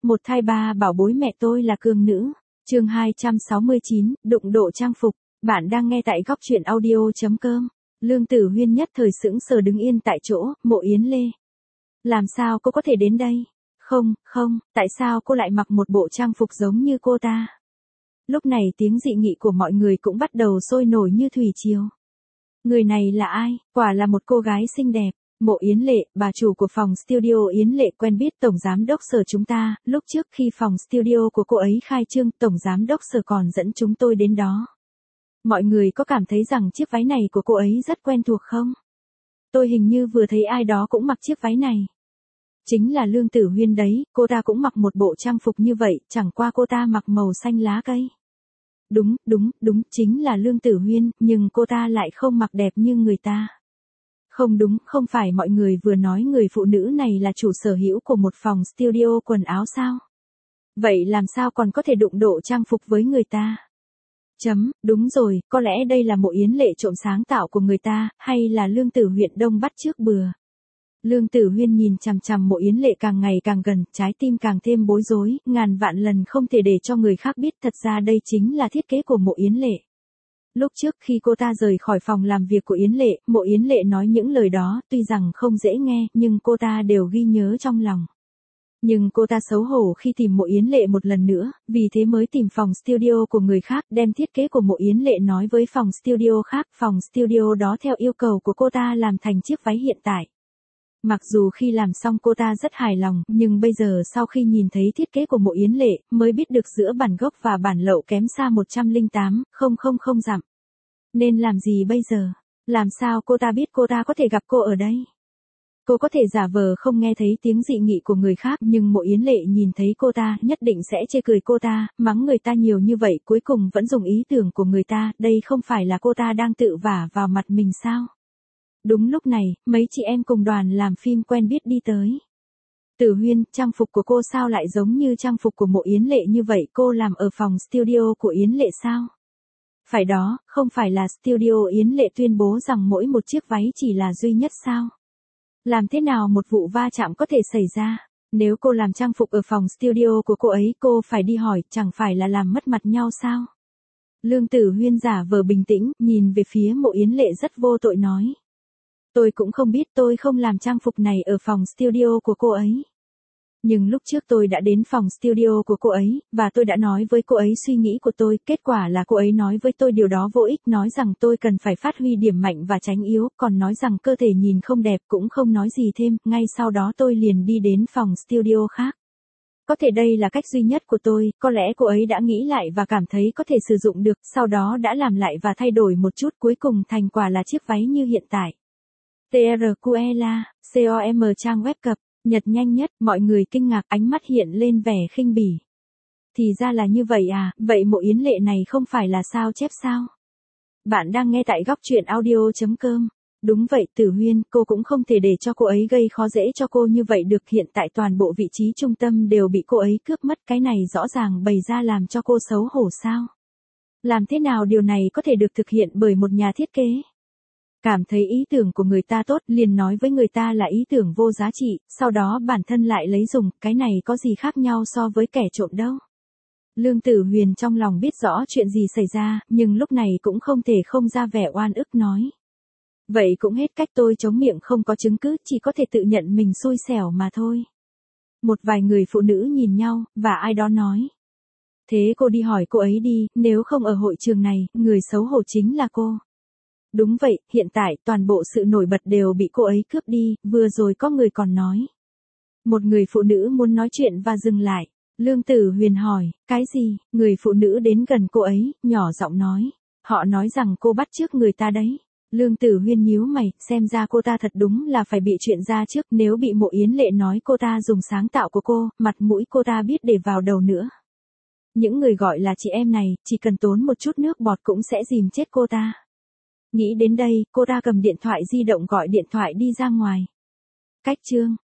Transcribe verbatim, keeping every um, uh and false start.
Một thai ba bảo bối mẹ tôi là cường nữ. Chương hai trăm sáu mươi chín, đụng độ trang phục. Bạn đang nghe tại góc truyện audio chấm com. Lương Tử Huyên nhất thời sững sờ đứng yên tại chỗ. Mộ Yến Lê. Làm sao cô có thể đến đây? Không, không, tại sao cô lại mặc một bộ trang phục giống như cô ta? Lúc này tiếng dị nghị của mọi người cũng bắt đầu sôi nổi như thủy triều. Người này là ai? Quả là một cô gái xinh đẹp. Mộ Yến Lệ, bà chủ của phòng studio Yến Lệ quen biết tổng giám đốc Sở chúng ta, lúc trước khi phòng studio của cô ấy khai trương, tổng giám đốc Sở còn dẫn chúng tôi đến đó. Mọi người có cảm thấy rằng chiếc váy này của cô ấy rất quen thuộc không? Tôi hình như vừa thấy ai đó cũng mặc chiếc váy này. Chính là Lương Tử Huyên đấy, cô ta cũng mặc một bộ trang phục như vậy, chẳng qua cô ta mặc màu xanh lá cây. Đúng, đúng, đúng, chính là Lương Tử Huyên, nhưng cô ta lại không mặc đẹp như người ta. Không đúng, không phải mọi người vừa nói người phụ nữ này là chủ sở hữu của một phòng studio quần áo sao? Vậy làm sao còn có thể đụng độ trang phục với người ta? Chấm, đúng rồi, có lẽ đây là Mộ Yến Lệ trộm sáng tạo của người ta, hay là Lương Tử Huyên đông bắt trước bừa. Lương Tử Huyên nhìn chằm chằm Mộ Yến Lệ càng ngày càng gần, trái tim càng thêm bối rối, ngàn vạn lần không thể để cho người khác biết thật ra đây chính là thiết kế của Mộ Yến Lệ. Lúc trước khi cô ta rời khỏi phòng làm việc của Yến Lệ, Mộ Yến Lệ nói những lời đó, tuy rằng không dễ nghe, nhưng cô ta đều ghi nhớ trong lòng. Nhưng cô ta xấu hổ khi tìm Mộ Yến Lệ một lần nữa, vì thế mới tìm phòng studio của người khác, đem thiết kế của Mộ Yến Lệ nói với phòng studio khác, phòng studio đó theo yêu cầu của cô ta làm thành chiếc váy hiện tại. Mặc dù khi làm xong cô ta rất hài lòng, nhưng bây giờ sau khi nhìn thấy thiết kế của Mộ Yến Lệ, mới biết được giữa bản gốc và bản lậu kém xa một trăm lẻ tám phẩy không dặm. Nên làm gì bây giờ? Làm sao cô ta biết cô ta có thể gặp cô ở đây? Cô có thể giả vờ không nghe thấy tiếng dị nghị của người khác, nhưng Mộ Yến Lệ nhìn thấy cô ta, nhất định sẽ chê cười cô ta, mắng người ta nhiều như vậy, cuối cùng vẫn dùng ý tưởng của người ta, đây không phải là cô ta đang tự vả vào mặt mình sao? Đúng lúc này, mấy chị em cùng đoàn làm phim quen biết đi tới. Tử Huyên, trang phục của cô sao lại giống như trang phục của Mộ Yến Lệ như vậy, cô làm ở phòng studio của Yến Lệ sao? Phải đó, không phải là studio Yến Lệ tuyên bố rằng mỗi một chiếc váy chỉ là duy nhất sao? Làm thế nào một vụ va chạm có thể xảy ra? Nếu cô làm trang phục ở phòng studio của cô ấy, cô phải đi hỏi, chẳng phải là làm mất mặt nhau sao? Lương Tử Huyên giả vờ bình tĩnh, nhìn về phía Mộ Yến Lệ rất vô tội nói. Tôi cũng không biết, tôi không làm trang phục này ở phòng studio của cô ấy. Nhưng lúc trước tôi đã đến phòng studio của cô ấy, và tôi đã nói với cô ấy suy nghĩ của tôi, kết quả là cô ấy nói với tôi điều đó vô ích, nói rằng tôi cần phải phát huy điểm mạnh và tránh yếu, còn nói rằng cơ thể nhìn không đẹp, cũng không nói gì thêm, ngay sau đó tôi liền đi đến phòng studio khác. Có thể đây là cách duy nhất của tôi, có lẽ cô ấy đã nghĩ lại và cảm thấy có thể sử dụng được, sau đó đã làm lại và thay đổi một chút, cuối cùng thành quả là chiếc váy như hiện tại. tê rờ quy lờ, com trang web cập nhật nhanh nhất, mọi người kinh ngạc, ánh mắt hiện lên vẻ khinh bỉ. Thì ra là như vậy à, vậy Mộ Yến Lệ này không phải là sao chép sao? Bạn đang nghe tại góc truyện audio chấm com. Đúng vậy, Tử Huyên, cô cũng không thể để cho cô ấy gây khó dễ cho cô như vậy được, hiện tại toàn bộ vị trí trung tâm đều bị cô ấy cướp mất, cái này rõ ràng bày ra làm cho cô xấu hổ sao? Làm thế nào điều này có thể được thực hiện bởi một nhà thiết kế? Cảm thấy ý tưởng của người ta tốt, liền nói với người ta là ý tưởng vô giá trị, sau đó bản thân lại lấy dùng, cái này có gì khác nhau so với kẻ trộm đâu. Lương Tử Huyên trong lòng biết rõ chuyện gì xảy ra, nhưng lúc này cũng không thể không ra vẻ oan ức nói. Vậy cũng hết cách, tôi chống miệng không có chứng cứ, chỉ có thể tự nhận mình xui xẻo mà thôi. Một vài người phụ nữ nhìn nhau, và ai đó nói. Thế cô đi hỏi cô ấy đi, nếu không ở hội trường này, người xấu hổ chính là cô. Đúng vậy, hiện tại toàn bộ sự nổi bật đều bị cô ấy cướp đi, vừa rồi có người còn nói. Một người phụ nữ muốn nói chuyện và dừng lại. Lương Tử Huyên hỏi, cái gì? Người phụ nữ đến gần cô ấy, nhỏ giọng nói. Họ nói rằng cô bắt chước người ta đấy. Lương Tử Huyên nhíu mày, xem ra cô ta thật đúng là phải bị chuyện ra trước, nếu bị Mộ Yến Lệ nói cô ta dùng sáng tạo của cô, mặt mũi cô ta biết để vào đầu nữa. Những người gọi là chị em này, chỉ cần tốn một chút nước bọt cũng sẽ dìm chết cô ta. Nghĩ đến đây, cô ta cầm điện thoại di động gọi điện thoại đi ra ngoài. Cách chương